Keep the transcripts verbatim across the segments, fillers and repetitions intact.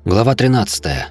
Глава тринадцатая.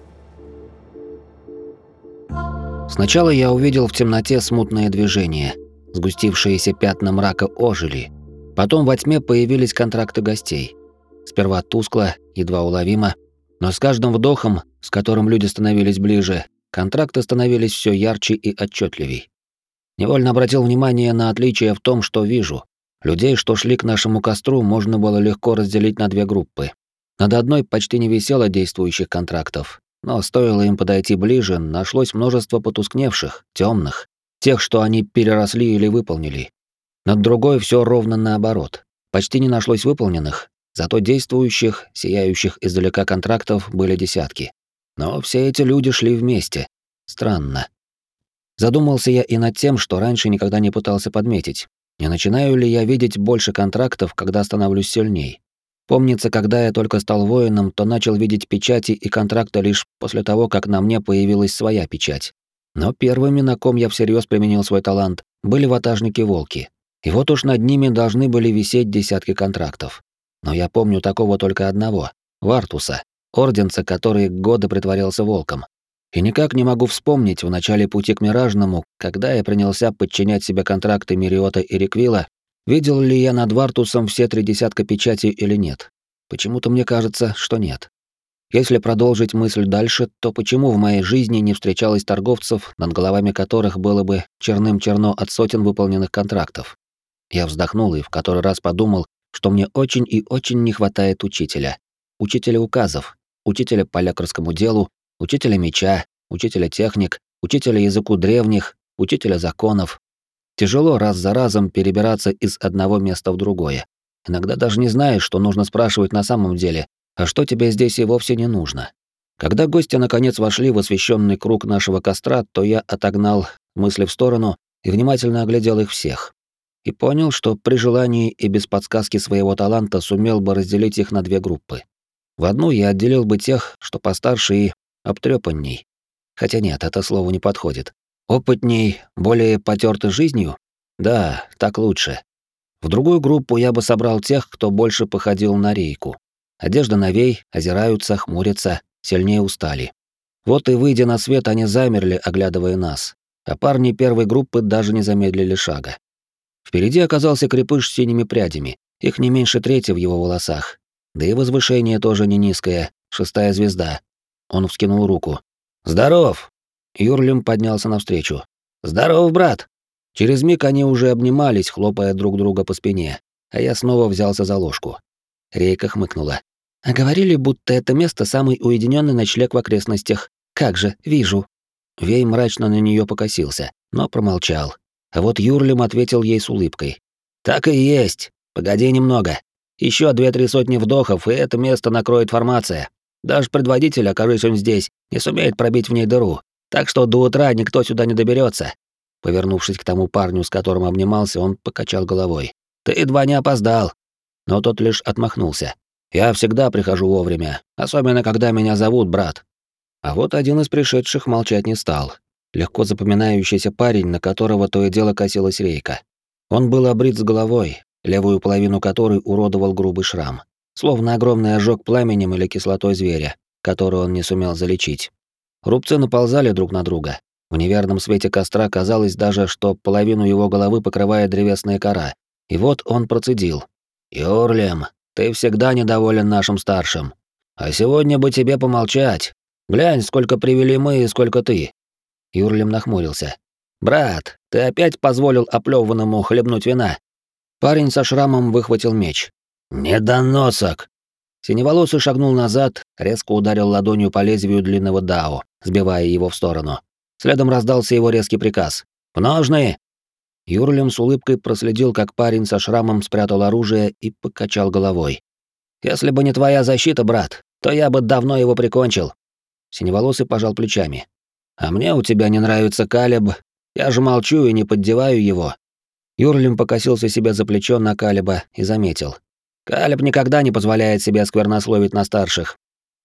Сначала я увидел в темноте смутное движение. Сгустившиеся пятна мрака ожили. Потом во тьме появились контракты гостей. Сперва тускло, едва уловимо, но с каждым вдохом, с которым люди становились ближе, контракты становились все ярче и отчетливей. Невольно обратил внимание на отличие в том, что вижу. Людей, что шли к нашему костру, можно было легко разделить на две группы. Над одной почти не висело действующих контрактов, но стоило им подойти ближе, нашлось множество потускневших, темных, тех, что они переросли или выполнили. Над другой все ровно наоборот. Почти не нашлось выполненных, зато действующих, сияющих издалека контрактов были десятки. Но все эти люди шли вместе. Странно. Задумался я и над тем, что раньше никогда не пытался подметить. Не начинаю ли я видеть больше контрактов, когда становлюсь сильней? Помнится, когда я только стал воином, то начал видеть печати и контракты лишь после того, как на мне появилась своя печать. Но первыми, на ком я всерьез применил свой талант, были ватажники-волки. И вот уж над ними должны были висеть десятки контрактов. Но я помню такого только одного — Вартуса, орденца, который годы притворялся волком. И никак не могу вспомнить в начале пути к Миражному, когда я принялся подчинять себе контракты Мириота и Риквила, видел ли я над Вартусом все три десятка печатей или нет? Почему-то мне кажется, что нет. Если продолжить мысль дальше, то почему в моей жизни не встречалось торговцев, над головами которых было бы черным-черно от сотен выполненных контрактов? Я вздохнул и в который раз подумал, что мне очень и очень не хватает учителя. Учителя указов, учителя по лекарскому делу, учителя меча, учителя техник, учителя языку древних, учителя законов. Тяжело раз за разом перебираться из одного места в другое. Иногда даже не знаешь, что нужно спрашивать на самом деле, а что тебе здесь и вовсе не нужно. Когда гости наконец вошли в освещенный круг нашего костра, то я отогнал мысли в сторону и внимательно оглядел их всех. И понял, что при желании и без подсказки своего таланта сумел бы разделить их на две группы. В одну я отделил бы тех, что постарше и обтрёпанней. Хотя нет, это слово не подходит. Опытней, более потёрты жизнью? Да, так лучше. В другую группу я бы собрал тех, кто больше походил на рейку. Одежда новей, озираются, хмурятся, сильнее устали. Вот и выйдя на свет, они замерли, оглядывая нас. А парни первой группы даже не замедлили шага. Впереди оказался крепыш с синими прядями, их не меньше трети в его волосах. Да и возвышение тоже не низкое, шестая звезда. Он вскинул руку. «Здоров!» Юрлим поднялся навстречу. «Здоров, брат!» Через миг они уже обнимались, хлопая друг друга по спине, а я снова взялся за ложку. Рейка хмыкнула. «А говорили, будто это место самый уединенный ночлег в окрестностях. Как же, вижу». Вей мрачно на нее покосился, но промолчал. А вот Юрлим ответил ей с улыбкой. «Так и есть. Погоди немного. Еще две-три сотни вдохов, и это место накроет формация. Даже предводитель, окажись он здесь, не сумеет пробить в ней дыру. Так что до утра никто сюда не доберется. Повернувшись к тому парню, с которым обнимался, он покачал головой. «Ты едва не опоздал». Но тот лишь отмахнулся. «Я всегда прихожу вовремя, особенно когда меня зовут, брат». А вот один из пришедших молчать не стал. Легко запоминающийся парень, на которого то и дело косилась рейка. Он был обрит с головой, левую половину которой уродовал грубый шрам. Словно огромный ожог пламенем или кислотой зверя, который он не сумел залечить. Рубцы наползали друг на друга. В неверном свете костра казалось даже, что половину его головы покрывает древесная кора. И вот он процедил. «Юрлим, ты всегда недоволен нашим старшим. А сегодня бы тебе помолчать. Глянь, сколько привели мы и сколько ты». Юрлим нахмурился. «Брат, ты опять позволил оплёванному хлебнуть вина?» Парень со шрамом выхватил меч. «Недоносок!» Синеволосый шагнул назад, резко ударил ладонью по лезвию длинного дао, сбивая его в сторону. Следом раздался его резкий приказ. «В ножны!» Юрлим с улыбкой проследил, как парень со шрамом спрятал оружие и покачал головой. «Если бы не твоя защита, брат, то я бы давно его прикончил». Синеволосый пожал плечами. «А мне у тебя не нравится Калеб. Я же молчу и не поддеваю его». Юрлим покосился себе за плечо на Калеба и заметил. «Калеб никогда не позволяет себе сквернословить на старших».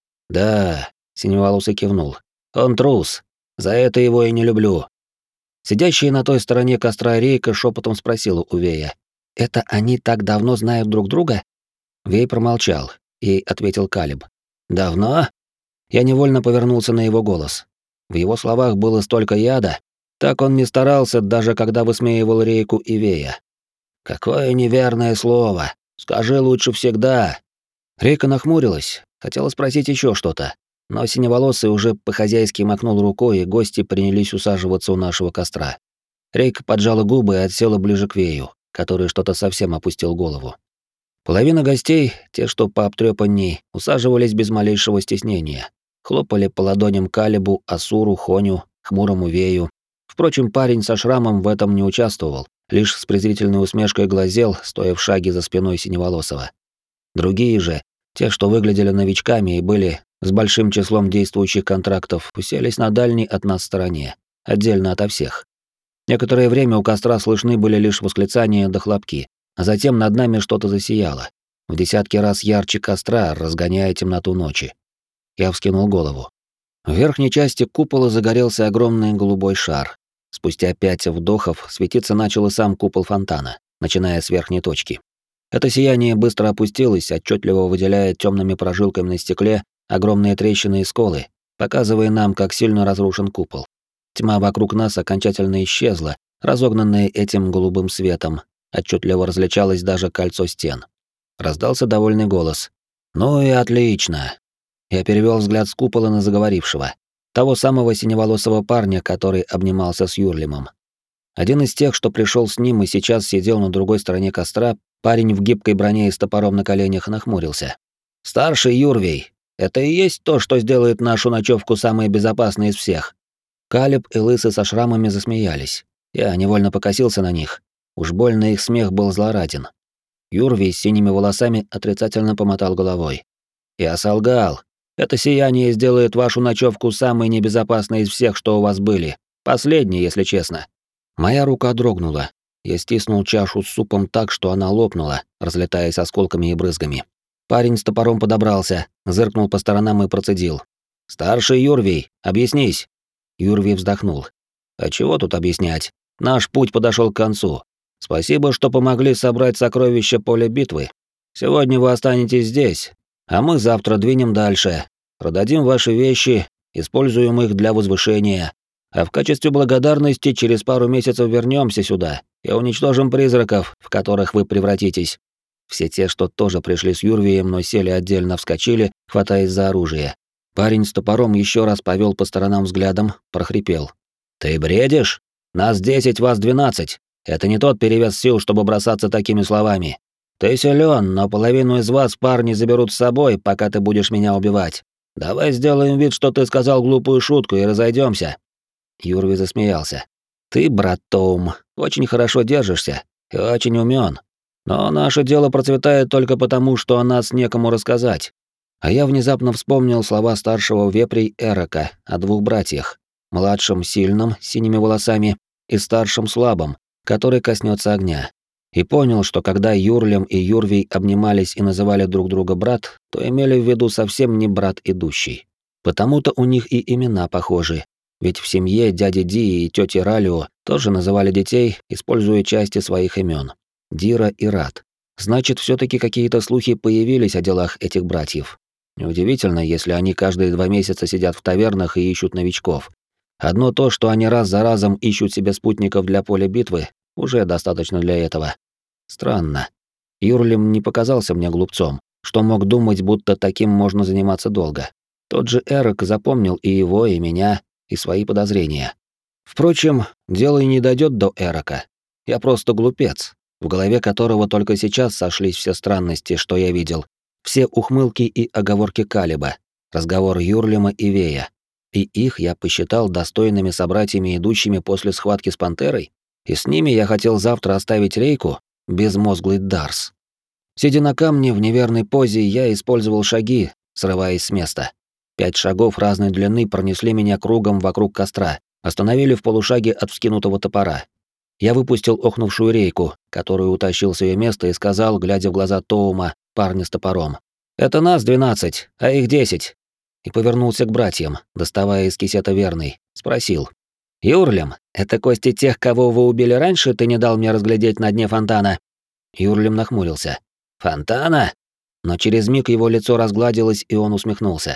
«Да», — Синеволосый кивнул. «Он трус. За это его и не люблю». Сидящая на той стороне костра рейка шепотом спросила у Вея. «Это они так давно знают друг друга?» Вей промолчал и ответил Калеб. «Давно? Я невольно повернулся на его голос. В его словах было столько яда, так он не старался, даже когда высмеивал Рейку и Вея. «Какое неверное слово! Скажи лучше всегда!» Рейка нахмурилась, хотела спросить еще что-то, но синеволосый уже по-хозяйски махнул рукой, и гости принялись усаживаться у нашего костра. Рейка поджала губы и отсела ближе к Вею, который что-то совсем опустил голову. Половина гостей, те, что пообтрёпанней, усаживались без малейшего стеснения. Хлопали по ладоням Калибу, Асуру, Хоню, хмурому Вею. Впрочем, парень со шрамом в этом не участвовал, лишь с презрительной усмешкой глазел, стоя в шаге за спиной Синеволосого. Другие же, те, что выглядели новичками и были с большим числом действующих контрактов, уселись на дальней от нас стороне, отдельно ото всех. Некоторое время у костра слышны были лишь восклицания да хлопки, а затем над нами что-то засияло, в десятки раз ярче костра, разгоняя темноту ночи. Я вскинул голову. В верхней части купола загорелся огромный голубой шар. Спустя пять вдохов светиться начал и сам купол фонтана, начиная с верхней точки. Это сияние быстро опустилось, отчетливо выделяя темными прожилками на стекле огромные трещины и сколы, показывая нам, как сильно разрушен купол. Тьма вокруг нас окончательно исчезла, разогнанная этим голубым светом. Отчетливо различалось даже кольцо стен. Раздался довольный голос. «Ну и отлично!» Я перевел взгляд с купола на заговорившего. Того самого синеволосого парня, который обнимался с Юрлимом. Один из тех, что пришел с ним и сейчас сидел на другой стороне костра, парень в гибкой броне и с топором на коленях, нахмурился. «Старший Юрвей, это и есть то, что сделает нашу ночевку самой безопасной из всех?» Калиб и Лысый со шрамами засмеялись. Я невольно покосился на них. Уж больно их смех был злораден. Юрвей с синими волосами отрицательно помотал головой. «Я солгал. Это сияние сделает вашу ночевку самой небезопасной из всех, что у вас были. Последней, если честно». Моя рука дрогнула. Я стиснул чашу с супом так, что она лопнула, разлетаясь осколками и брызгами. Парень с топором подобрался, зыркнул по сторонам и процедил. «Старший Юрвей, объяснись». Юрвей вздохнул. «А чего тут объяснять? Наш путь подошел к концу. Спасибо, что помогли собрать сокровища поля битвы. Сегодня вы останетесь здесь, а мы завтра двинем дальше. Продадим ваши вещи, используем их для возвышения. А в качестве благодарности через пару месяцев вернемся сюда и уничтожим призраков, в которых вы превратитесь». Все те, что тоже пришли с Юрвием, но сели отдельно, вскочили, хватаясь за оружие. Парень с топором еще раз повел по сторонам взглядом, прохрипел. «Ты бредишь? Нас десять, вас двенадцать. Это не тот перевес сил, чтобы бросаться такими словами. Ты силен, но половину из вас парни заберут с собой, пока ты будешь меня убивать. Давай сделаем вид, что ты сказал глупую шутку, и разойдемся. Юрвий засмеялся. «Ты, брат Том, очень хорошо держишься и очень умён. Но наше дело процветает только потому, что о нас некому рассказать». А я внезапно вспомнил слова старшего вепрей Эрока о двух братьях. Младшем сильном, с синими волосами, и старшем слабом, который коснется огня. И понял, что когда Юрлим и Юрвий обнимались и называли друг друга брат, то имели в виду совсем не брат идущий. Потому-то у них и имена похожи. Ведь в семье дяди Ди и тети Ралио тоже называли детей, используя части своих имен. Дира и Рат. Значит, все таки какие-то слухи появились о делах этих братьев. Неудивительно, если они каждые два месяца сидят в тавернах и ищут новичков. Одно то, что они раз за разом ищут себе спутников для поля битвы, уже достаточно для этого. Странно. Юрлим не показался мне глупцом, что мог думать, будто таким можно заниматься долго. Тот же Эрок запомнил и его, и меня, и свои подозрения. Впрочем, дело и не дойдет до Эрока. Я просто глупец, в голове которого только сейчас сошлись все странности, что я видел, все ухмылки и оговорки Калиба, разговор Юрлима и Вея. И их я посчитал достойными собратьями, идущими после схватки с пантерой, и с ними я хотел завтра оставить Рейку, безмозглый Дарс. Сидя на камне в неверной позе, я использовал шаги, срываясь с места. Пять шагов разной длины пронесли меня кругом вокруг костра, остановили в полушаге от вскинутого топора. Я выпустил охнувшую Рейку, которую утащил с её места, и сказал, глядя в глаза Тоума, парня с топором: «Это нас двенадцать, а их десять». И повернулся к братьям, доставая из кисета верный, спросил: «Юрлим, это кости тех, кого вы убили раньше, ты не дал мне разглядеть на дне фонтана?» Юрлим нахмурился. «Фонтана?» Но через миг его лицо разгладилось, и он усмехнулся.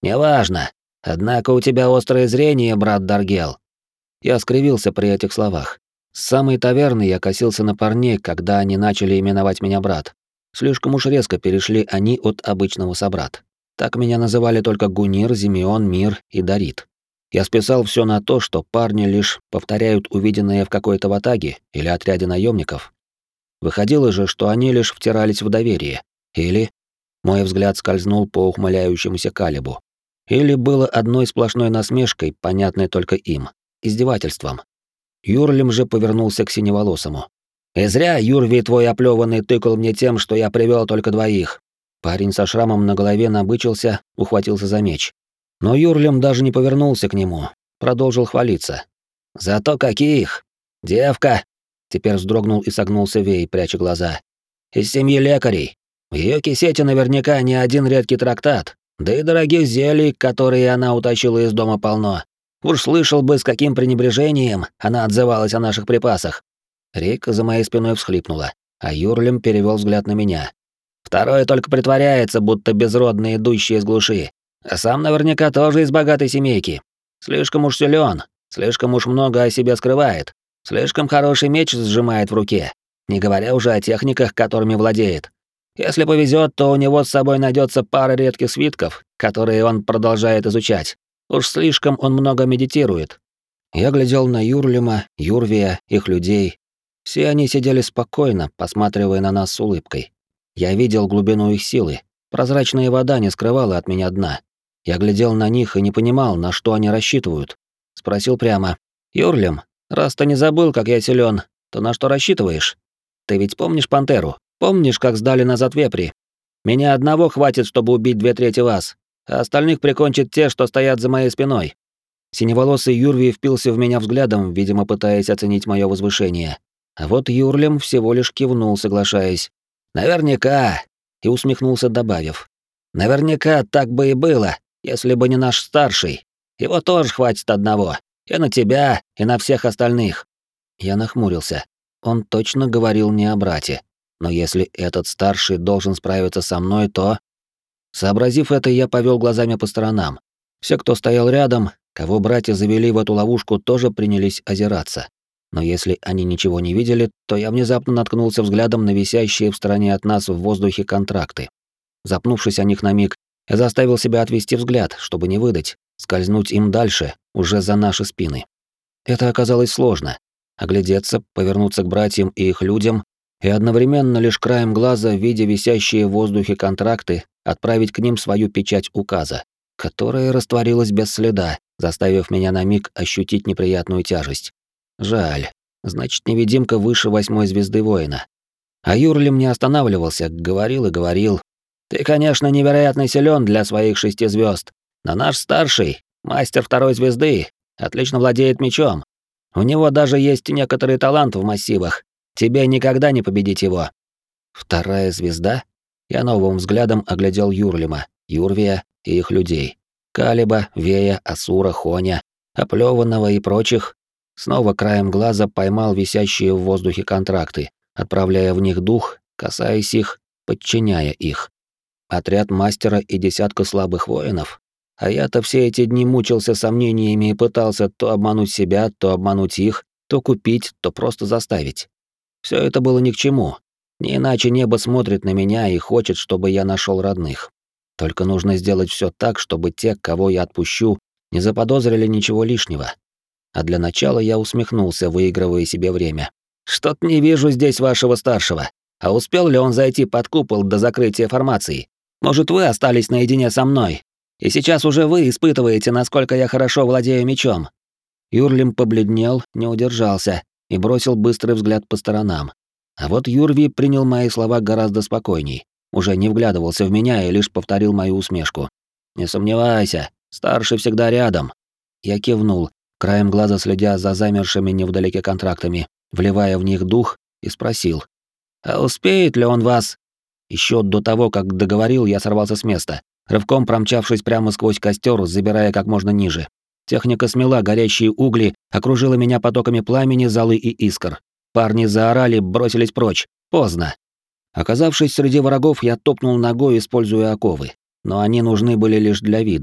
«Неважно. Однако у тебя острое зрение, брат Даргел». Я скривился при этих словах. С самой таверны я косился на парней, когда они начали именовать меня брат. Слишком уж резко перешли они от обычного собрат. Так меня называли только Гунир, Зимеон, Мир и Дарит. Я списал все на то, что парни лишь повторяют увиденное в какой-то ватаге или отряде наемников. Выходило же, что они лишь втирались в доверие. Или... Мой взгляд скользнул по ухмыляющемуся Калибу. Или было одной сплошной насмешкой, понятной только им, издевательством. Юрлим же повернулся к синеволосому. «И зря, Юрви, твой оплёванный тыкал мне тем, что я привел только двоих». Парень со шрамом на голове набычился, ухватился за меч. Но Юрлим даже не повернулся к нему, продолжил хвалиться. «Зато каких! Девка!» Теперь вздрогнул и согнулся Вей, пряча глаза. «Из семьи лекарей. В её кисете наверняка не один редкий трактат, да и дорогих зелий, которые она утащила из дома, полно. Уж слышал бы, с каким пренебрежением она отзывалась о наших припасах». Рейка за моей спиной всхлипнула, а Юрлим перевёл взгляд на меня. «Второй только притворяется, будто безродный, идущий из глуши. А сам наверняка тоже из богатой семейки. Слишком уж силён, слишком уж много о себе скрывает, слишком хороший меч сжимает в руке, не говоря уже о техниках, которыми владеет. Если повезёт, то у него с собой найдётся пара редких свитков, которые он продолжает изучать. Уж слишком он много медитирует». Я глядел на Юрлима, Юрвия, их людей. Все они сидели спокойно, посматривая на нас с улыбкой. Я видел глубину их силы. Прозрачная вода не скрывала от меня дна. Я глядел на них и не понимал, на что они рассчитывают. Спросил прямо: «Юрлим, раз ты не забыл, как я силен, то на что рассчитываешь? Ты ведь помнишь пантеру? Помнишь, как сдали назад вепри? Меня одного хватит, чтобы убить две трети вас, а остальных прикончат те, что стоят за моей спиной». Синеволосый Юрвий впился в меня взглядом, видимо, пытаясь оценить мое возвышение. А вот Юрлим всего лишь кивнул, соглашаясь. «Наверняка», и усмехнулся, добавив. «Наверняка так бы и было, если бы не наш старший. Его тоже хватит одного. И на тебя, и на всех остальных». Я нахмурился. Он точно говорил не о брате. Но если этот старший должен справиться со мной, то... Сообразив это, я повел глазами по сторонам. Все, кто стоял рядом, кого братья завели в эту ловушку, тоже принялись озираться. Но если они ничего не видели, то я внезапно наткнулся взглядом на висящие в стороне от нас в воздухе контракты. Запнувшись о них на миг, я заставил себя отвести взгляд, чтобы не выдать, скользнуть им дальше, уже за наши спины. Это оказалось сложно. Оглядеться, повернуться к братьям и их людям, и одновременно лишь краем глаза, видя висящие в воздухе контракты, отправить к ним свою печать указа, которая растворилась без следа, заставив меня на миг ощутить неприятную тяжесть. Жаль. Значит, невидимка выше восьмой звезды воина. А Юрлим не останавливался, говорил и говорил. «Ты, конечно, невероятно силен для своих шести звезд, но наш старший, мастер второй звезды, отлично владеет мечом. У него даже есть некоторый талант в массивах. Тебе никогда не победить его». Вторая звезда? Я новым взглядом оглядел Юрлима, Юрвия и их людей. Калиба, Вея, Асура, Хоня, Оплёванного и прочих. Снова краем глаза поймал висящие в воздухе контракты, отправляя в них дух, касаясь их, подчиняя их. Отряд мастера и десятка слабых воинов. А я-то все эти дни мучился сомнениями и пытался то обмануть себя, то обмануть их, то купить, то просто заставить. Все это было ни к чему. Не иначе небо смотрит на меня и хочет, чтобы я нашел родных. Только нужно сделать все так, чтобы те, кого я отпущу, не заподозрили ничего лишнего. А для начала я усмехнулся, выигрывая себе время. «Что-то не вижу здесь вашего старшего. А успел ли он зайти под купол до закрытия формации? Может, вы остались наедине со мной? И сейчас уже вы испытываете, насколько я хорошо владею мечом». Юрлим побледнел, не удержался и бросил быстрый взгляд по сторонам. А вот Юрви принял мои слова гораздо спокойней, уже не вглядывался в меня и лишь повторил мою усмешку. «Не сомневайся, старший всегда рядом». Я кивнул, краем глаза следя за замершими невдалеке контрактами, вливая в них дух, и спросил: «А успеет ли он вас?» Еще до того, как договорил, я сорвался с места, рывком промчавшись прямо сквозь костер, забирая как можно ниже. Техника смела горящие угли, окружила меня потоками пламени, золы и искр. Парни заорали, бросились прочь. Поздно. Оказавшись среди врагов, я топнул ногой, используя оковы. Но они нужны были лишь для вида.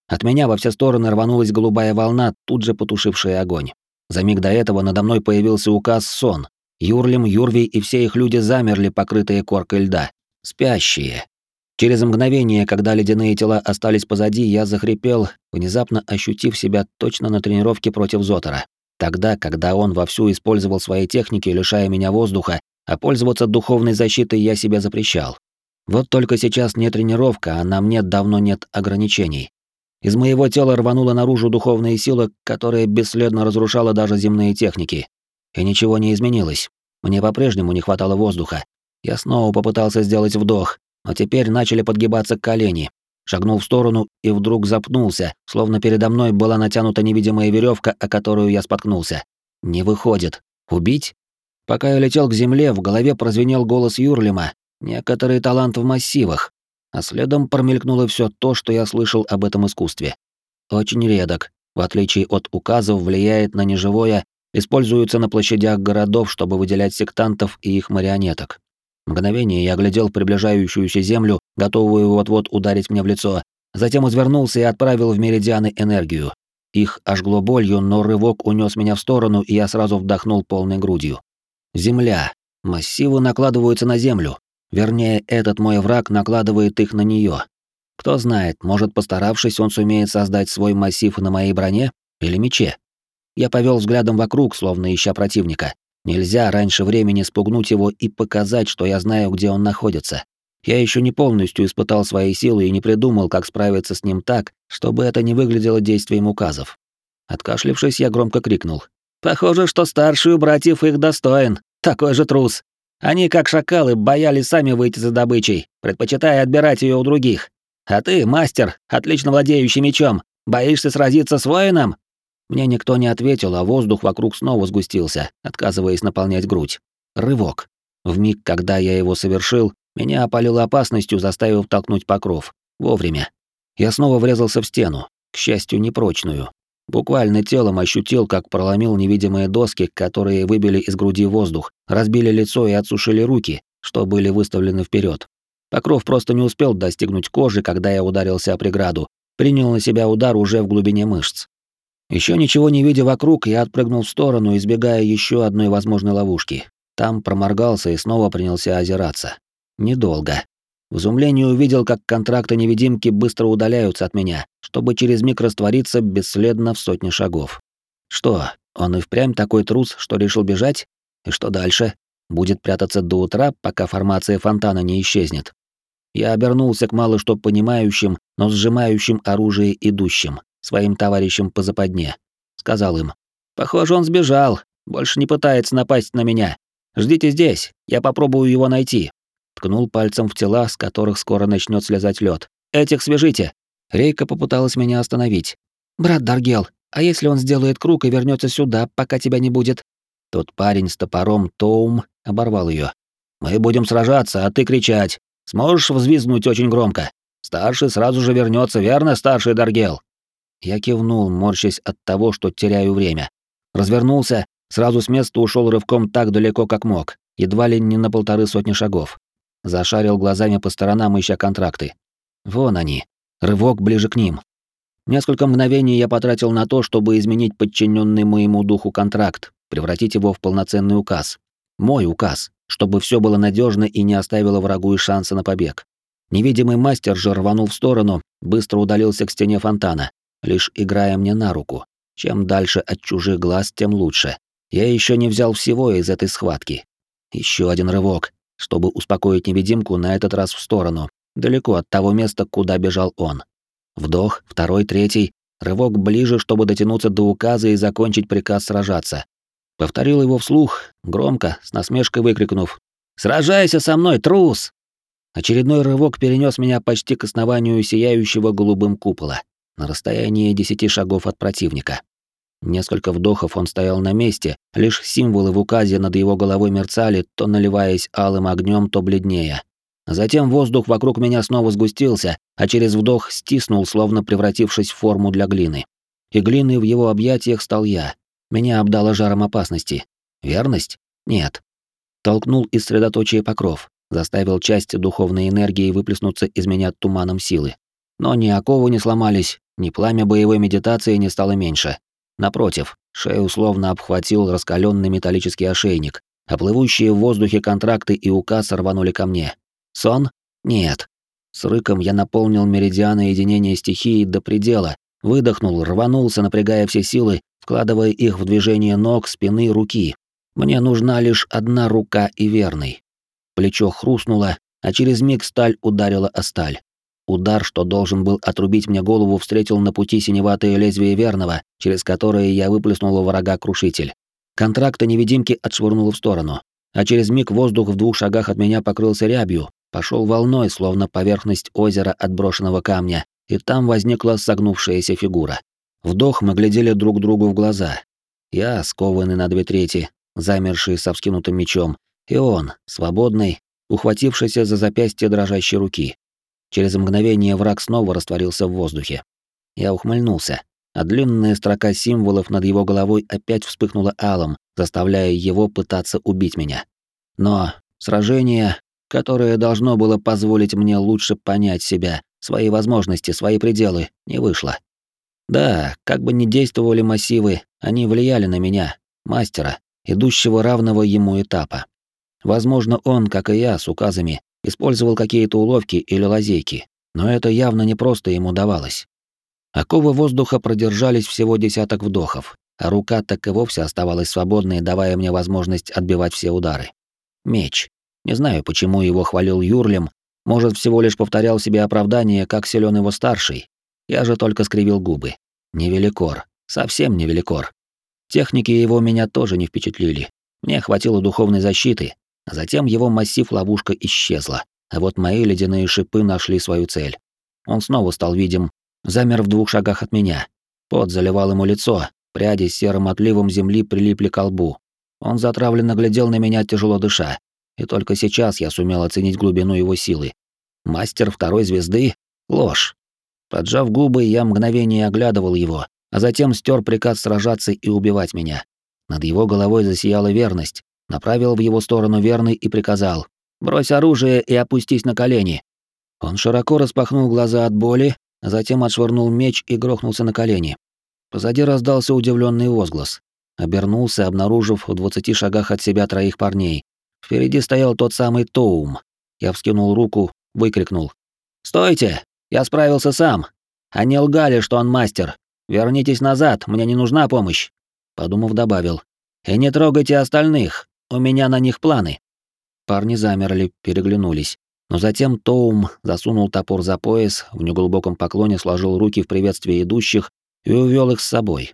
От меня во все стороны рванулась голубая волна, тут же потушившая огонь. За миг до этого надо мной появился указ «Сон». Юрлим, Юрвий и все их люди замерли, покрытые коркой льда. Спящие. Через мгновение, когда ледяные тела остались позади, я захрипел, внезапно ощутив себя точно на тренировке против Зотера. Тогда, когда он вовсю использовал свои техники, лишая меня воздуха, а пользоваться духовной защитой я себе запрещал. Вот только сейчас не тренировка, а на мне давно нет ограничений. Из моего тела рванула наружу духовная сила, которая бесследно разрушала даже земные техники. И ничего не изменилось. Мне по-прежнему не хватало воздуха. Я снова попытался сделать вдох, но теперь начали подгибаться колени. Шагнул в сторону и вдруг запнулся, словно передо мной была натянута невидимая веревка, о которую я споткнулся. Не выходит. Убить? Пока я летел к земле, в голове прозвенел голос Юрлима. Некоторый талант в массивах. А следом промелькнуло все то, что я слышал об этом искусстве. Очень редок, в отличие от указов, влияет на неживое, используется на площадях городов, чтобы выделять сектантов и их марионеток. Мгновение я глядел приближающуюся землю, готовую вот-вот ударить мне в лицо, затем извернулся и отправил в меридианы энергию. Их ожгло болью, но рывок унес меня в сторону, и я сразу вдохнул полной грудью. Земля. Массивы накладываются на землю. Вернее, этот мой враг накладывает их на нее. Кто знает, может, постаравшись, он сумеет создать свой массив на моей броне или мече. Я повел взглядом вокруг, словно ища противника. Нельзя раньше времени спугнуть его и показать, что я знаю, где он находится. Я еще не полностью испытал свои силы и не придумал, как справиться с ним так, чтобы это не выглядело действием указов. Откашлившись, я громко крикнул: «Похоже, что старший у братьев их достоин. Такой же трус. Они, как шакалы, боялись сами выйти за добычей, предпочитая отбирать ее у других. А ты, мастер, отлично владеющий мечом, боишься сразиться с воином?» Мне никто не ответил, а воздух вокруг снова сгустился, отказываясь наполнять грудь. Рывок. Вмиг, когда я его совершил, меня опалило опасностью, заставив толкнуть покров. Вовремя. Я снова врезался в стену, к счастью, непрочную. Буквально телом ощутил, как проломил невидимые доски, которые выбили из груди воздух, разбили лицо и отсушили руки, что были выставлены вперед. Покров просто не успел достигнуть кожи, когда я ударился о преграду, принял на себя удар уже в глубине мышц. Еще ничего не видя вокруг, я отпрыгнул в сторону, избегая еще одной возможной ловушки. Там проморгался и снова принялся озираться. Недолго. В изумлении увидел, как контракты-невидимки быстро удаляются от меня, чтобы через миг раствориться бесследно в сотне шагов. Что, он и впрямь такой трус, что решил бежать? И что дальше? Будет прятаться до утра, пока формация фонтана не исчезнет. Я обернулся к мало что понимающим, но сжимающим оружие идущим, своим товарищам по западне. Сказал им: «Похоже, он сбежал, больше не пытается напасть на меня. Ждите здесь, я попробую его найти». Ткнул пальцем в тела, с которых скоро начнет слезать лед. «Этих свяжите!» Рейка попыталась меня остановить. «Брат Даргел, а если он сделает круг и вернется сюда, пока тебя не будет?» Тот парень с топором Тоум оборвал ее. «Мы будем сражаться, а ты кричать. Сможешь взвизгнуть очень громко? Старший сразу же вернется, верно, старший Даргел?» Я кивнул, морщась от того, что теряю время. Развернулся, сразу с места ушел рывком так далеко, как мог, едва ли не на полторы сотни шагов. Зашарил глазами по сторонам, ища контракты. Вон они. Рывок ближе к ним. Несколько мгновений я потратил на то, чтобы изменить подчиненный моему духу контракт, превратить его в полноценный указ. Мой указ, чтобы все было надежно и не оставило врагу и шанса на побег. Невидимый мастер же рванул в сторону, быстро удалился к стене фонтана, лишь играя мне на руку. Чем дальше от чужих глаз, тем лучше. Я еще не взял всего из этой схватки. Еще один рывок, чтобы успокоить невидимку, на этот раз в сторону, далеко от того места, куда бежал он. Вдох, второй, третий, рывок ближе, чтобы дотянуться до указа и закончить приказ сражаться. Повторил его вслух, громко, с насмешкой выкрикнув: «Сражайся со мной, трус!» Очередной рывок перенес меня почти к основанию сияющего голубым купола, на расстоянии десяти шагов от противника. Несколько вдохов он стоял на месте, лишь символы в указе над его головой мерцали, то наливаясь алым огнем, то бледнее. Затем воздух вокруг меня снова сгустился, а через вдох стиснул, словно превратившись в форму для глины. И глиной в его объятиях стал я. Меня обдало жаром опасности. Верность? Нет. Толкнул из средоточия покров, заставил часть духовной энергии выплеснуться из меня туманом силы. Но ни оковы не сломались, Ни пламя боевой медитации не стало меньше. Напротив, шею словно обхватил раскаленный металлический ошейник, а плывущие в воздухе контракты и указ рванули ко мне. Сон? Нет. С рыком я наполнил меридианы единения стихии до предела, выдохнул, рванулся, напрягая все силы, вкладывая их в движение ног, спины, руки. Мне нужна лишь одна рука и верный. Плечо хрустнуло, а через миг сталь ударила о сталь. Удар, что должен был отрубить мне голову, встретил на пути синеватое лезвие верного, через которое я выплеснул у врага крушитель. Контракта невидимки отшвырнуло в сторону, а через миг воздух в двух шагах от меня покрылся рябью, пошел волной, словно поверхность озера от брошенного камня, и там возникла согнувшаяся фигура. Вдох, мы глядели друг другу в глаза. Я, скованный на две трети, замерший со вскинутым мечом, и он, свободный, ухватившийся за запястье дрожащей руки. Через мгновение враг снова растворился в воздухе. Я ухмыльнулся, а длинная строка символов над его головой опять вспыхнула алым, заставляя его пытаться убить меня. Но сражение, которое должно было позволить мне лучше понять себя, свои возможности, свои пределы, не вышло. Да, как бы ни действовали массивы, они влияли на меня, мастера, идущего равного ему этапа. Возможно, он, как и я, с указами, использовал какие-то уловки или лазейки, но это явно не просто ему давалось. Оковы воздуха продержались всего десяток вдохов, а рука так и вовсе оставалась свободной, давая мне возможность отбивать все удары. Меч. Не знаю, почему его хвалил Юрлем, может, всего лишь повторял себе оправдание, как силен его старший. Я же только скривил губы. Не великор, совсем не великор. Техники его меня тоже не впечатлили. Мне хватило духовной защиты, а затем его массив-ловушка исчезла, а вот мои ледяные шипы нашли свою цель. Он снова стал видим, замер в двух шагах от меня. Пот заливал ему лицо, пряди с серым отливом земли прилипли к лбу. Он затравленно глядел на меня, тяжело дыша, и только сейчас я сумел оценить глубину его силы. Мастер второй звезды? Ложь. Поджав губы, я мгновение оглядывал его, а затем стер приказ сражаться и убивать меня. Над его головой засияла верность, направил в его сторону верный и приказал: «Брось оружие и опустись на колени». Он широко распахнул глаза от боли, а затем отшвырнул меч и грохнулся на колени. Позади раздался удивленный возглас. Обернулся, обнаружив в двадцати шагах от себя троих парней. Впереди стоял тот самый Тоум. Я вскинул руку, выкрикнул: «Стойте! Я справился сам! Они лгали, что он мастер! Вернитесь назад, мне не нужна помощь!» Подумав, добавил: «И не трогайте остальных, у меня на них планы». Парни замерли, переглянулись. Но затем Тоум засунул топор за пояс, в неглубоком поклоне сложил руки в приветствии идущих и увел их с собой.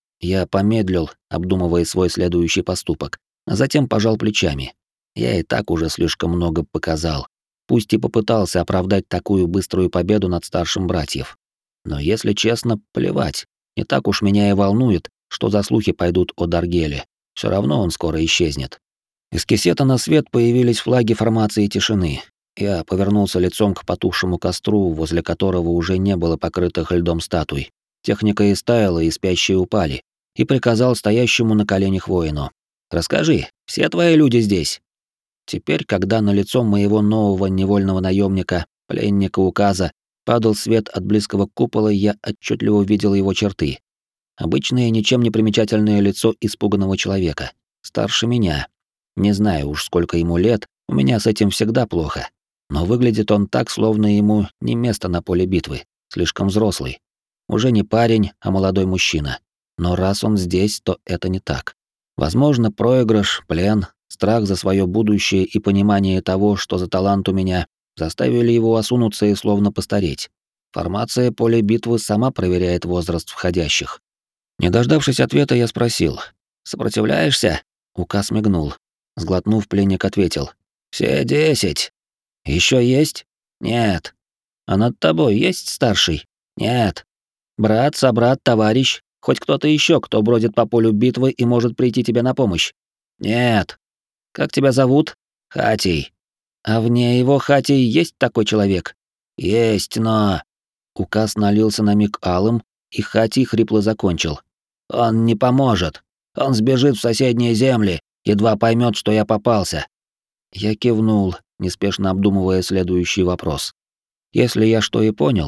Я помедлил, обдумывая свой следующий поступок, а затем пожал плечами. Я и так уже слишком много показал, пусть и попытался оправдать такую быструю победу над старшим братьев. Но если честно, плевать, не так уж меня и волнует, что за слухи пойдут о Даргеле, все равно он скоро исчезнет. Из кисета на свет появились флаги формации тишины. Я повернулся лицом к потухшему костру, возле которого уже не было покрытых льдом статуй. Техника истаяла, и спящие упали, и приказал стоящему на коленях воину: «Расскажи, все твои люди здесь?» Теперь, когда на лицо моего нового невольного наемника, пленника указа, падал свет от близкого купола, я отчетливо видел его черты. Обычное, ничем не примечательное лицо испуганного человека. Старше меня. Не знаю уж, сколько ему лет, у меня с этим всегда плохо. Но выглядит он так, словно ему не место на поле битвы, слишком взрослый. Уже не парень, а молодой мужчина. Но раз он здесь, то это не так. Возможно, проигрыш, плен, страх за свое будущее и понимание того, что за талант у меня, заставили его осунуться и словно постареть. Формация поля битвы сама проверяет возраст входящих. Не дождавшись ответа, я спросил: «Сопротивляешься?» Указ мигнул. Сглотнув, пленник ответил: «Все десять». Еще есть? Нет. А над тобой есть старший? Нет. Брат, собрат, товарищ, хоть кто-то еще, кто бродит по полю битвы и может прийти тебе на помощь? Нет. Как тебя зовут? Хатий. А вне его Хатий есть такой человек? Есть, но... Указ налился на миг алым, и Хатий хрипло закончил: «Он не поможет. Он сбежит в соседние земли, едва поймет, что я попался». Я кивнул, неспешно обдумывая следующий вопрос. Если я что и понял,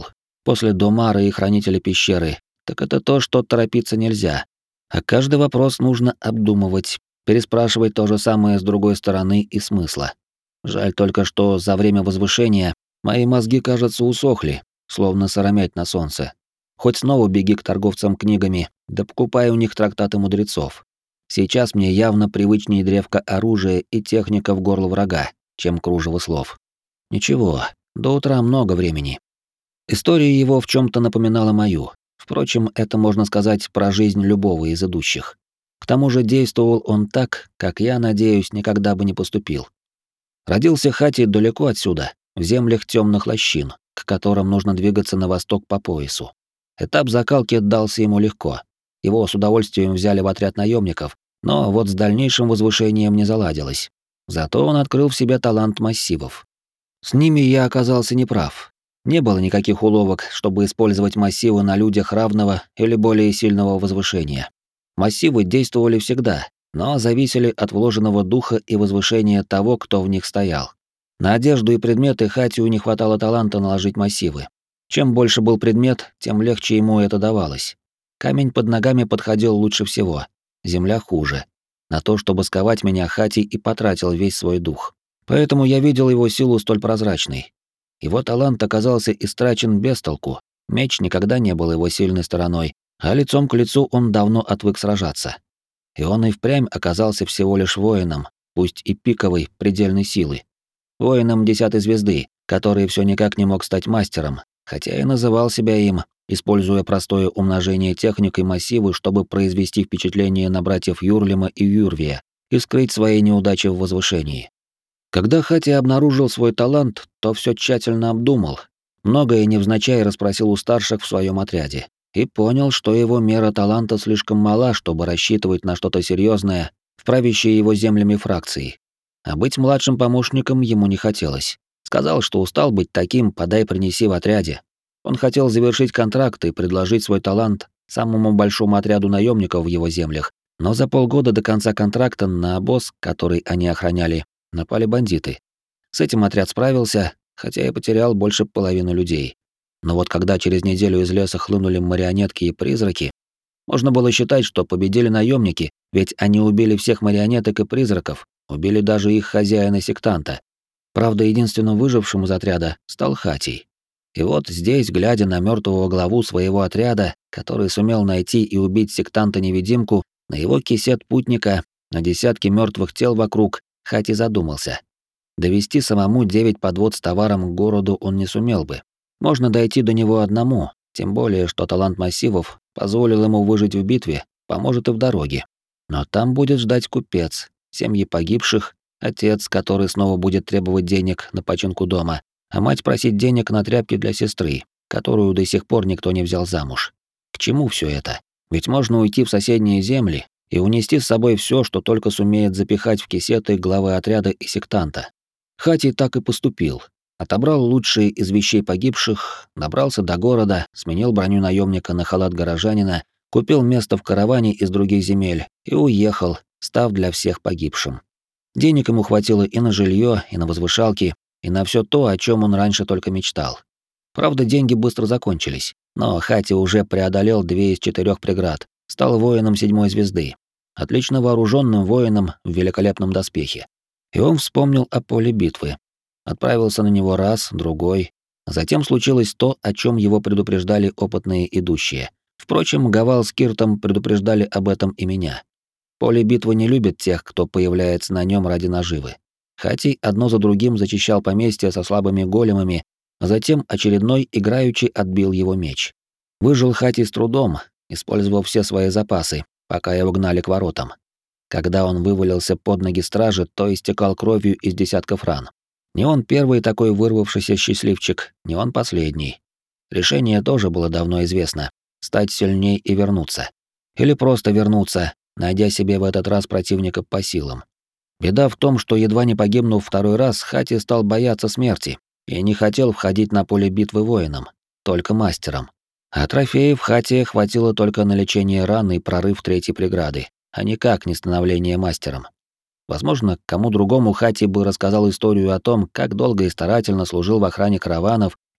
после Домара и Хранителя пещеры, так это то, что торопиться нельзя. А каждый вопрос нужно обдумывать, переспрашивать то же самое с другой стороны и смысла. Жаль только, что за время возвышения мои мозги, кажется, усохли, словно сыромять на солнце. Хоть снова беги к торговцам книгами, да покупай у них трактаты мудрецов. Сейчас мне явно привычнее древко оружия и техника в горло врага, чем кружево слов. Ничего, до утра много времени. История его в чем то напоминала мою. Впрочем, это можно сказать про жизнь любого из идущих. К тому же действовал он так, как я, надеюсь, никогда бы не поступил. Родился Хати далеко отсюда, в землях темных лощин, к которым нужно двигаться на восток по поясу. Этап закалки дался ему легко. Его с удовольствием взяли в отряд наемников, но вот с дальнейшим возвышением не заладилось. Зато он открыл в себе талант массивов. С ними я оказался неправ. Не было никаких уловок, чтобы использовать массивы на людях равного или более сильного возвышения. Массивы действовали всегда, но зависели от вложенного духа и возвышения того, кто в них стоял. На одежду и предметы Хатию не хватало таланта наложить массивы. Чем больше был предмет, тем легче ему это давалось. Камень под ногами подходил лучше всего, земля хуже. На то, чтобы сковать меня, Хати и потратил весь свой дух. Поэтому я видел его силу столь прозрачной. Его талант оказался истрачен без толку. Меч никогда не был его сильной стороной, а лицом к лицу он давно отвык сражаться. И он и впрямь оказался всего лишь воином, пусть и пиковой, предельной силы. Воином десятой звезды, который все никак не мог стать мастером, хотя и называл себя им, используя простое умножение техник и массивы, чтобы произвести впечатление на братьев Юрлима и Юрвия и скрыть свои неудачи в возвышении. Когда Хати обнаружил свой талант, то все тщательно обдумал, многое невзначай расспросил у старших в своем отряде и понял, что его мера таланта слишком мала, чтобы рассчитывать на что-то серьезное в правящей его землями фракции. А быть младшим помощником ему не хотелось. Сказал, что устал быть таким, подай-принеси в отряде. Он хотел завершить контракт и предложить свой талант самому большому отряду наемников в его землях, но за полгода до конца контракта на обоз, который они охраняли, напали бандиты. С этим отряд справился, хотя и потерял больше половины людей. Но вот когда через неделю из леса хлынули марионетки и призраки, можно было считать, что победили наемники, ведь они убили всех марионеток и призраков, убили даже их хозяина-сектанта. Правда, единственным выжившим из отряда стал Хатий. И вот здесь, глядя на мертвого главу своего отряда, который сумел найти и убить сектанта-невидимку, на его кисет путника, на десятки мертвых тел вокруг, Хати задумался. Довести самому девять подвод с товаром к городу он не сумел бы. Можно дойти до него одному, тем более, что талант массивов позволил ему выжить в битве, поможет и в дороге. Но там будет ждать купец, семьи погибших, отец, который снова будет требовать денег на починку дома, а мать просить денег на тряпки для сестры, которую до сих пор никто не взял замуж. К чему все это? Ведь можно уйти в соседние земли и унести с собой все, что только сумеет запихать в кисеты главы отряда и сектанта. Хати так и поступил. Отобрал лучшие из вещей погибших, добрался до города, сменил броню наемника на халат горожанина, купил место в караване из других земель и уехал, став для всех погибшим. Денег ему хватило и на жилье, и на возвышалки, и на все то, о чем он раньше только мечтал. Правда, деньги быстро закончились, но Хати уже преодолел две из четырех преград, стал воином седьмой звезды, отлично вооруженным воином в великолепном доспехе. И он вспомнил о поле битвы. Отправился на него раз, другой. Затем случилось то, о чем его предупреждали опытные идущие. Впрочем, Гавал с Киртом предупреждали об этом и меня. Поле битвы не любит тех, кто появляется на нем ради наживы. Хати одно за другим зачищал поместье со слабыми големами, а затем очередной играючи отбил его меч. Выжил Хати с трудом, использовав все свои запасы, пока его гнали к воротам. Когда он вывалился под ноги стражи, то истекал кровью из десятков ран. Не он первый такой вырвавшийся счастливчик, не он последний. Решение тоже было давно известно — стать сильней и вернуться. Или просто вернуться, найдя себе в этот раз противника по силам. Беда в том, что, едва не погибнув второй раз, Хати стал бояться смерти и не хотел входить на поле битвы воином, только мастером. А трофеев Хати хватило только на лечение ран и прорыв третьей преграды, а никак не становление мастером. Возможно, кому другому Хати бы рассказал историю о том, как долго и старательно служил в охране караванов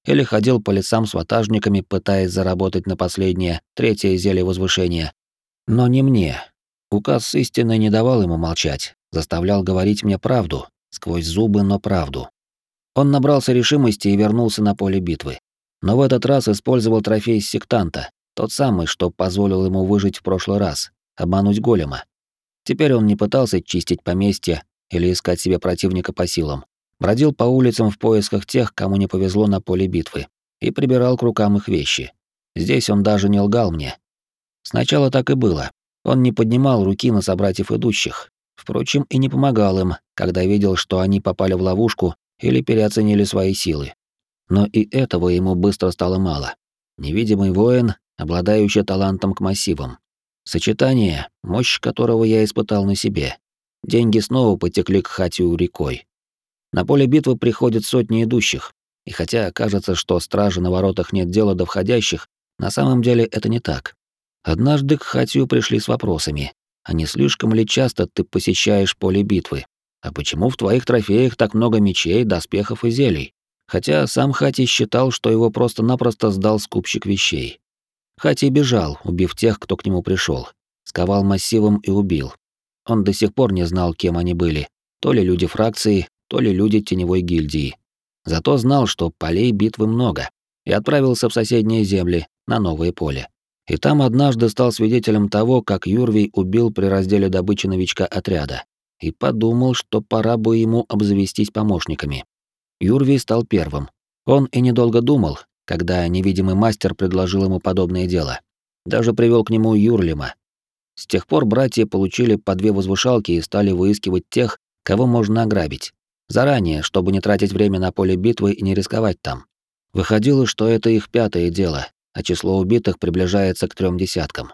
или ходил по лесам с ватажниками, пытаясь заработать на последнее, третье зелье возвышения. Но не мне. Указ истины не давал ему молчать, заставлял говорить мне правду, сквозь зубы, но правду. Он набрался решимости и вернулся на поле битвы. Но в этот раз использовал трофей сектанта, тот самый, что позволил ему выжить в прошлый раз, обмануть голема. Теперь он не пытался чистить поместье или искать себе противника по силам. Бродил по улицам в поисках тех, кому не повезло на поле битвы, и прибирал к рукам их вещи. Здесь он даже не лгал мне. Сначала так и было. Он не поднимал руки на собратьев идущих. Впрочем, и не помогал им, когда видел, что они попали в ловушку или переоценили свои силы. Но и этого ему быстро стало мало. Невидимый воин, обладающий талантом к массивам. Сочетание, мощь которого я испытал на себе. Деньги снова потекли к Хатию рекой. На поле битвы приходят сотни идущих, и хотя кажется, что стражи на воротах нет дела до входящих, на самом деле это не так. Однажды к Хатию пришли с вопросами: а не слишком ли часто ты посещаешь поле битвы? А почему в твоих трофеях так много мечей, доспехов и зелий? Хотя сам Хати считал, что его просто-напросто сдал скупщик вещей. Хати бежал, убив тех, кто к нему пришел, сковал массивом и убил. Он до сих пор не знал, кем они были, то ли люди фракции, то ли люди теневой гильдии. Зато знал, что полей битвы много, и отправился в соседние земли, на новое поле. И там однажды стал свидетелем того, как Юрвий убил при разделе добычи новичка отряда, и подумал, что пора бы ему обзавестись помощниками. Юрвий стал первым. Он и недолго думал, когда невидимый мастер предложил ему подобное дело. Даже привел к нему Юрлима. С тех пор братья получили по две возвышалки и стали выискивать тех, кого можно ограбить. Заранее, чтобы не тратить время на поле битвы и не рисковать там. Выходило, что это их пятое дело, а число убитых приближается к трем десяткам.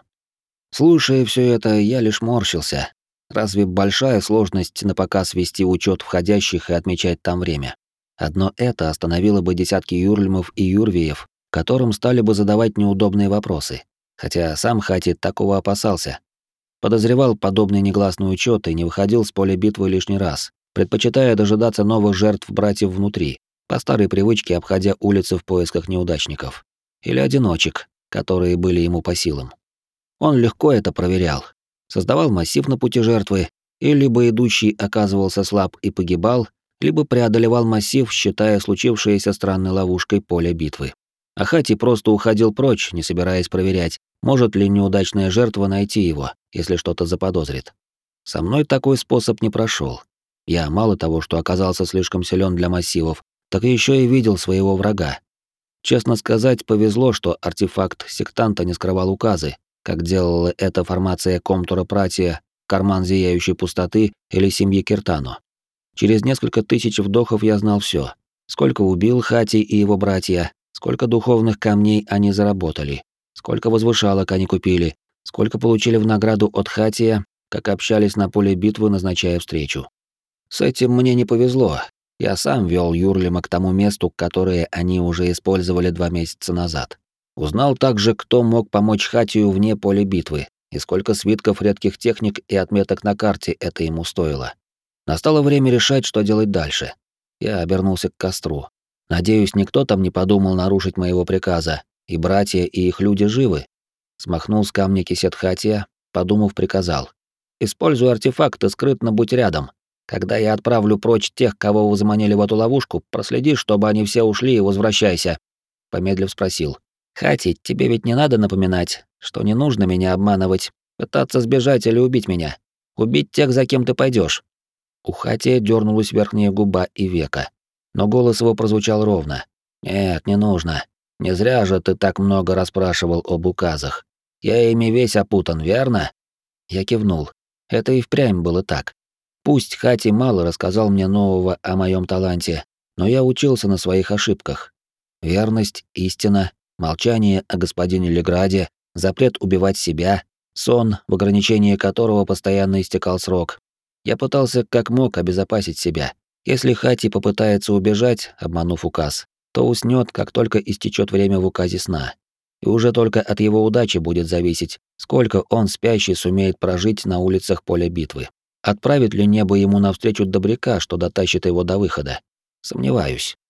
Слушая все это, я лишь морщился. Разве большая сложность напоказ вести учет входящих и отмечать там время? Одно это остановило бы десятки Юрлимов и Юрвиев, которым стали бы задавать неудобные вопросы. Хотя сам Хати такого опасался. Подозревал подобный негласный учет и не выходил с поля битвы лишний раз, предпочитая дожидаться новых жертв братьев внутри, по старой привычке обходя улицы в поисках неудачников. Или одиночек, которые были ему по силам. Он легко это проверял. Создавал массив на пути жертвы, и либо идущий оказывался слаб и погибал, либо преодолевал массив, считая случившееся странной ловушкой поле битвы. А Хати просто уходил прочь, не собираясь проверять, может ли неудачная жертва найти его, если что-то заподозрит. Со мной такой способ не прошел. Я мало того, что оказался слишком силен для массивов, так еще и видел своего врага. Честно сказать, повезло, что артефакт сектанта не скрывал указы, как делала это формация Комтура Пратия, Карман Зияющей Пустоты или семьи Киртано. Через несколько тысяч вдохов я знал все: сколько убил Хати и его братья, сколько духовных камней они заработали, сколько возвышалок они купили, сколько получили в награду от Хатия, как общались на поле битвы, назначая встречу. С этим мне не повезло. Я сам вел Юрлима к тому месту, которое они уже использовали два месяца назад. Узнал также, кто мог помочь Хатию вне поля битвы, и сколько свитков редких техник и отметок на карте это ему стоило. Настало время решать, что делать дальше. Я обернулся к костру. Надеюсь, никто там не подумал нарушить моего приказа, и братья, и их люди живы. Смахнул с камня кисет Хатия, подумав, приказал: «Используй артефакт и скрытно будь рядом. Когда я отправлю прочь тех, кого вы заманили в эту ловушку, проследи, чтобы они все ушли, и возвращайся». Помедлив спросил: «Хати, тебе ведь не надо напоминать, что не нужно меня обманывать, пытаться сбежать или убить меня. Убить тех, за кем ты пойдешь». У Хатия дернулась верхняя губа и века, но голос его прозвучал ровно. «Нет, не нужно. Не зря же ты так много расспрашивал об указах. Я ими весь опутан, верно?» Я кивнул. Это и впрямь было так. Пусть Хати мало рассказал мне нового о моем таланте, но я учился на своих ошибках. Верность, истина, молчание о господине Леграде, запрет убивать себя, сон, в ограничении которого постоянно истекал срок. Я пытался как мог обезопасить себя. Если Хати попытается убежать, обманув указ, то уснет, как только истечет время в указе сна. И уже только от его удачи будет зависеть, сколько он спящий сумеет прожить на улицах поля битвы. Отправит ли небо ему навстречу добряка, что дотащит его до выхода? Сомневаюсь.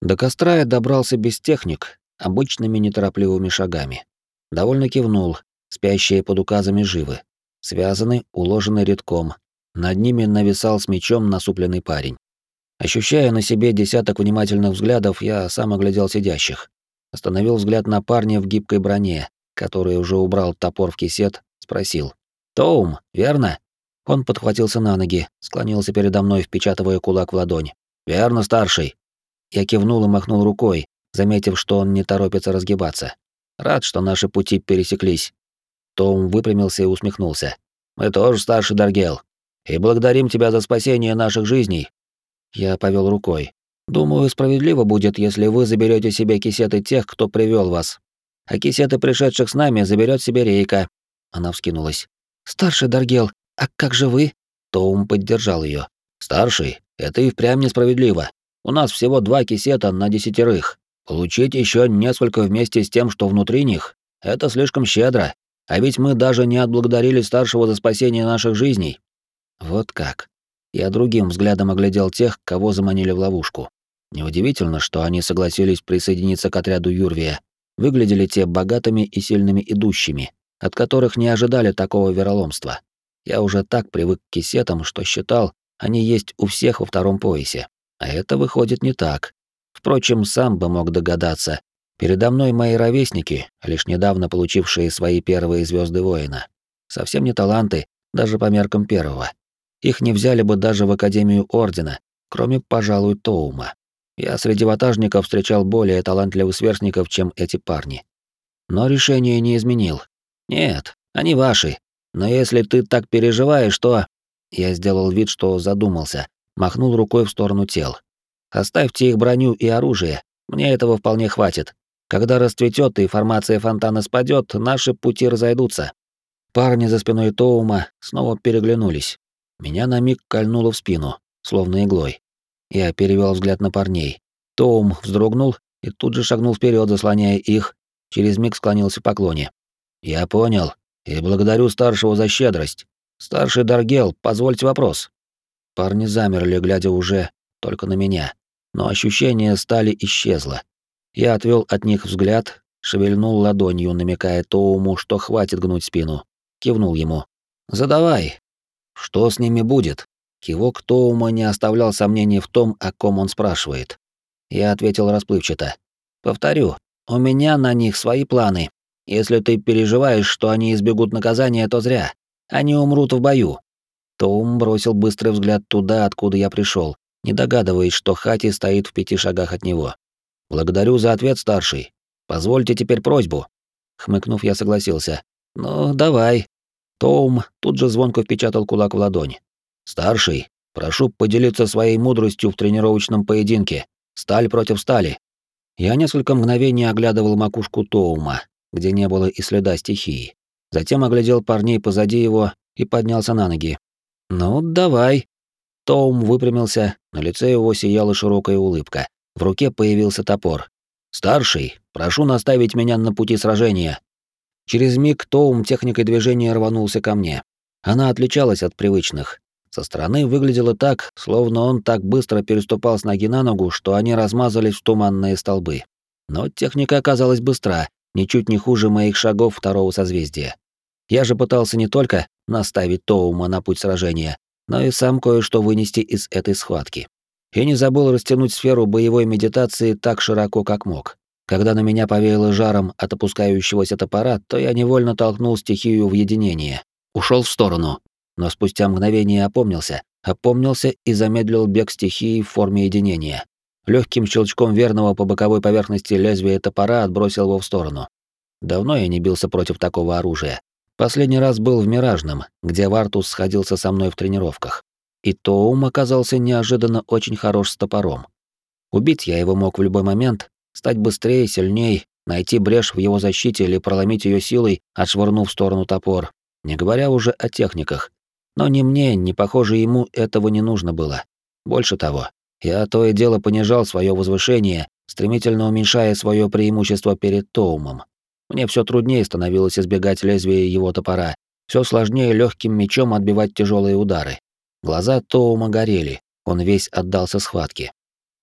До костра я добрался без техник, обычными неторопливыми шагами. Довольно кивнул, спящие под указами живы. Связаны, уложены редком. Над ними нависал с мечом насупленный парень. Ощущая на себе десяток внимательных взглядов, я сам оглядел сидящих. Остановил взгляд на парня в гибкой броне, который уже убрал топор в кисет, спросил. «Тоум, верно?» Он подхватился на ноги, склонился передо мной, впечатывая кулак в ладонь. «Верно, старший». Я кивнул и махнул рукой, заметив, что он не торопится разгибаться. Рад, что наши пути пересеклись. Тоум выпрямился и усмехнулся. «Мы тоже, старший Даргел, и благодарим тебя за спасение наших жизней». Я повел рукой. «Думаю, справедливо будет, если вы заберете себе кисеты тех, кто привел вас. А кисеты пришедших с нами заберет себе Рейка». Она вскинулась. «Старший Даргел, а как же вы?» Тоум поддержал ее. «Старший, это и впрямь несправедливо. У нас всего два кисета на десятерых. Получить еще несколько вместе с тем, что внутри них, это слишком щедро. А ведь мы даже не отблагодарили старшего за спасение наших жизней». Вот как. Я другим взглядом оглядел тех, кого заманили в ловушку. Неудивительно, что они согласились присоединиться к отряду Юрвия. Выглядели те богатыми и сильными идущими, от которых не ожидали такого вероломства. Я уже так привык к кисетам, что считал, они есть у всех во втором поясе. А это выходит не так. Впрочем, сам бы мог догадаться. Передо мной мои ровесники, лишь недавно получившие свои первые звезды воина. Совсем не таланты, даже по меркам первого. Их не взяли бы даже в Академию Ордена, кроме, пожалуй, Тоума. Я среди ватажников встречал более талантливых сверстников, чем эти парни. Но решение не изменил. Нет, они ваши. Но если ты так переживаешь, то... Я сделал вид, что задумался, махнул рукой в сторону тел. Оставьте их броню и оружие, мне этого вполне хватит. Когда расцветет и формация фонтана спадет, наши пути разойдутся. Парни за спиной Тоума снова переглянулись. Меня на миг кольнуло в спину, словно иглой. Я перевел взгляд на парней. Тоум вздрогнул и тут же шагнул вперед, заслоняя их, через миг склонился в поклоне. «Я понял, и благодарю старшего за щедрость. Старший Даргел, позвольте вопрос». Парни замерли, глядя уже только на меня, но ощущение стали исчезло. Я отвел от них взгляд, шевельнул ладонью, намекая Тоуму, что хватит гнуть спину. Кивнул ему. «Задавай». «Что с ними будет?» Кивок Тоума не оставлял сомнений в том, о ком он спрашивает. Я ответил расплывчато. «Повторю, у меня на них свои планы. Если ты переживаешь, что они избегут наказания, то зря. Они умрут в бою». Тоум бросил быстрый взгляд туда, откуда я пришел, не догадываясь, что Хати стоит в пяти шагах от него. «Благодарю за ответ, старший. Позвольте теперь просьбу». Хмыкнув, я согласился. «Ну, давай». Тоум тут же звонко впечатал кулак в ладонь. «Старший, прошу поделиться своей мудростью в тренировочном поединке. Сталь против стали». Я несколько мгновений оглядывал макушку Тоума, где не было и следа стихии. Затем оглядел парней позади его и поднялся на ноги. «Ну, давай». Тоум выпрямился, на лице его сияла широкая улыбка. В руке появился топор. «Старший, прошу наставить меня на пути сражения». Через миг Тоум техникой движения рванулся ко мне. Она отличалась от привычных. Со стороны выглядело так, словно он так быстро переступал с ноги на ногу, что они размазались в туманные столбы. Но техника оказалась быстра, ничуть не хуже моих шагов второго созвездия. Я же пытался не только наставить Тоума на путь сражения, но и сам кое-что вынести из этой схватки. И не забыл растянуть сферу боевой медитации так широко, как мог. Когда на меня повеяло жаром от опускающегося топора, то я невольно толкнул стихию в единение. Ушел в сторону, но спустя мгновение опомнился, опомнился и замедлил бег стихии в форме единения. Легким щелчком верного по боковой поверхности лезвия топора отбросил его в сторону. Давно я не бился против такого оружия. Последний раз был в Миражном, где Вартус сходился со мной в тренировках. И Тоум оказался неожиданно очень хорош с топором. Убить я его мог в любой момент, стать быстрее, сильней, найти брешь в его защите или проломить ее силой, отшвырнув в сторону топор, не говоря уже о техниках. Но ни мне, ни, похоже, ему этого не нужно было. Больше того, я то и дело понижал свое возвышение, стремительно уменьшая свое преимущество перед Тоумом. Мне все труднее становилось избегать лезвия его топора, все сложнее легким мечом отбивать тяжелые удары. Глаза Тоума горели, он весь отдался схватке.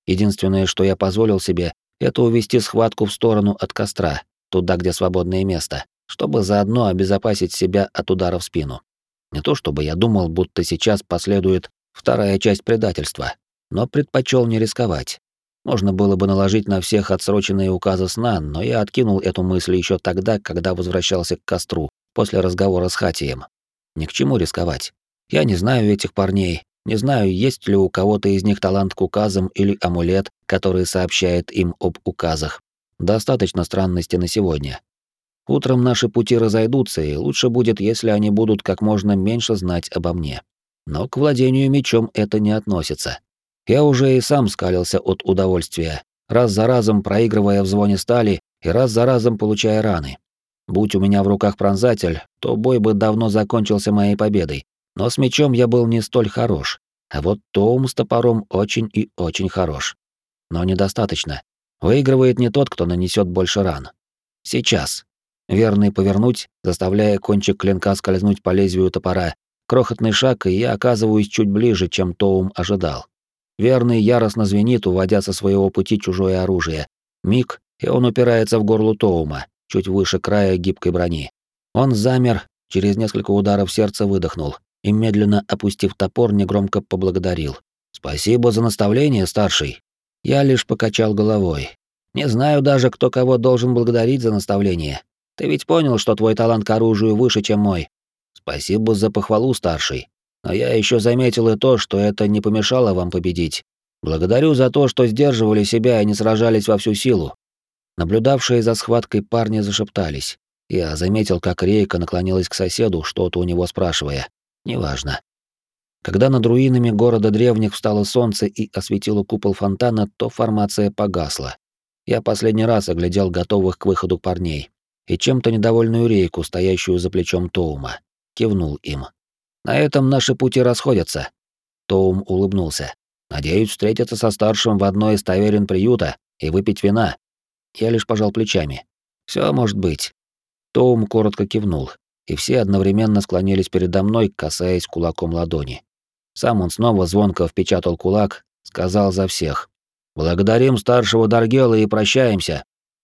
Единственное, что я позволил себе, это увести схватку в сторону от костра, туда, где свободное место, чтобы заодно обезопасить себя от удара в спину. Не то чтобы я думал, будто сейчас последует вторая часть предательства, но предпочел не рисковать. Можно было бы наложить на всех отсроченные указы сна, но я откинул эту мысль еще тогда, когда возвращался к костру, после разговора с Хатием. Ни к чему рисковать. Я не знаю этих парней, не знаю, есть ли у кого-то из них талант к указам или амулет, который сообщает им об указах. Достаточно странности на сегодня. Утром наши пути разойдутся, и лучше будет, если они будут как можно меньше знать обо мне. Но к владению мечом это не относится. Я уже и сам скалился от удовольствия, раз за разом проигрывая в звоне стали и раз за разом получая раны. Будь у меня в руках пронзатель, то бой бы давно закончился моей победой, но с мечом я был не столь хорош, а вот Тоум с топором очень и очень хорош. Но недостаточно. Выигрывает не тот, кто нанесет больше ран. Сейчас. Верный повернуть, заставляя кончик клинка скользнуть по лезвию топора. Крохотный шаг, и я оказываюсь чуть ближе, чем Тоум ожидал. Верный яростно звенит, уводя со своего пути чужое оружие. Миг, и он упирается в горло Тоума, чуть выше края гибкой брони. Он замер, через несколько ударов сердца выдохнул и, медленно опустив топор, негромко поблагодарил. «Спасибо за наставление, старший». Я лишь покачал головой. «Не знаю даже, кто кого должен благодарить за наставление. Ты ведь понял, что твой талант к оружию выше, чем мой?» «Спасибо за похвалу, старший. Но я еще заметил и то, что это не помешало вам победить. Благодарю за то, что сдерживали себя и не сражались во всю силу». Наблюдавшие за схваткой парни зашептались. Я заметил, как Рейка наклонилась к соседу, что-то у него спрашивая. Неважно. Когда над руинами города древних встало солнце и осветило купол фонтана, то формация погасла. Я последний раз оглядел готовых к выходу парней и чем-то недовольную Рейку, стоящую за плечом Тоума. Кивнул им. «На этом наши пути расходятся». Тоум улыбнулся. «Надеюсь встретиться со старшим в одной из таверен приюта и выпить вина». Я лишь пожал плечами. «Всё может быть». Тоум коротко кивнул, и все одновременно склонились передо мной, касаясь кулаком ладони. Сам он снова звонко впечатал кулак, сказал за всех: «Благодарим старшего Даргела и прощаемся».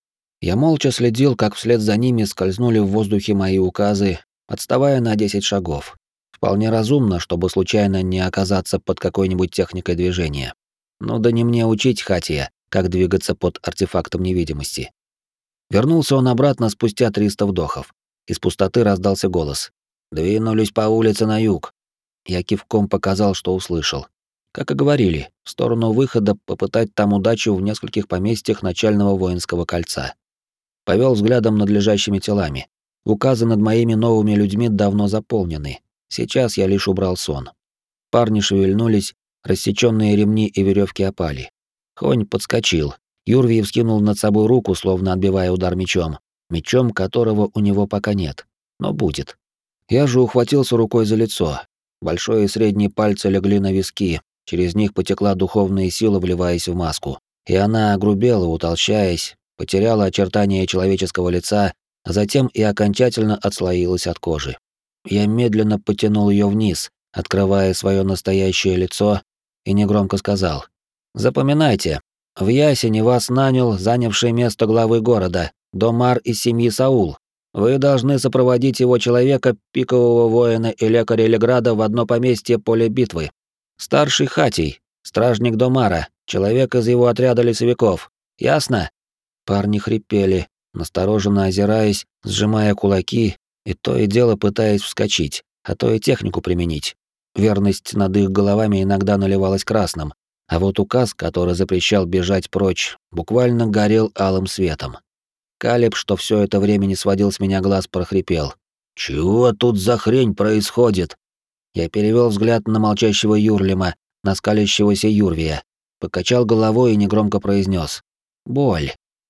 Я молча следил, как вслед за ними скользнули в воздухе мои указы, отставая на десять шагов. Вполне разумно, чтобы случайно не оказаться под какой-нибудь техникой движения. Ну да не мне учить Хатия, как двигаться под артефактом невидимости. Вернулся он обратно спустя триста вдохов. Из пустоты раздался голос. «Двинулись по улице на юг». Я кивком показал, что услышал. Как и говорили, в сторону выхода попытать там удачу в нескольких поместьях начального воинского кольца. Повел взглядом над лежащими телами. Указы над моими новыми людьми давно заполнены. Сейчас я лишь убрал сон. Парни шевельнулись, рассечённые ремни и веревки опали. Хонь подскочил. Юрвий вскинул над собой руку, словно отбивая удар мечом. Мечом, которого у него пока нет. Но будет. Я же ухватился рукой за лицо. Большой и средний пальцы легли на виски. Через них потекла духовная сила, вливаясь в маску. И она огрубела, утолщаясь, потеряла очертания человеческого лица, а затем и окончательно отслоилась от кожи. Я медленно потянул ее вниз, открывая свое настоящее лицо, и негромко сказал: «Запоминайте, в Ясене вас нанял занявший место главы города, Домар из семьи Саул. Вы должны сопроводить его человека, пикового воина и лекаря Леграда в одно поместье поле битвы. Старший Хатий, стражник Домара, человек из его отряда лесовиков. Ясно?» Парни хрипели, настороженно озираясь, сжимая кулаки, и то и дело пытаясь вскочить, а то и технику применить. Верность над их головами иногда наливалась красным, а вот указ, который запрещал бежать прочь, буквально горел алым светом. Калеб, что все это время не сводил с меня глаз, прохрипел: «Чего тут за хрень происходит?» Я перевел взгляд на молчащего Юрлима, на скалящегося Юрвия, покачал головой и негромко произнес: «Боль».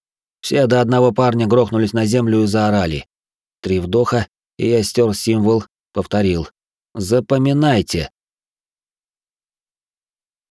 Все до одного парня грохнулись на землю и заорали. Три вдоха, и я стер символ, повторил: «Запоминайте,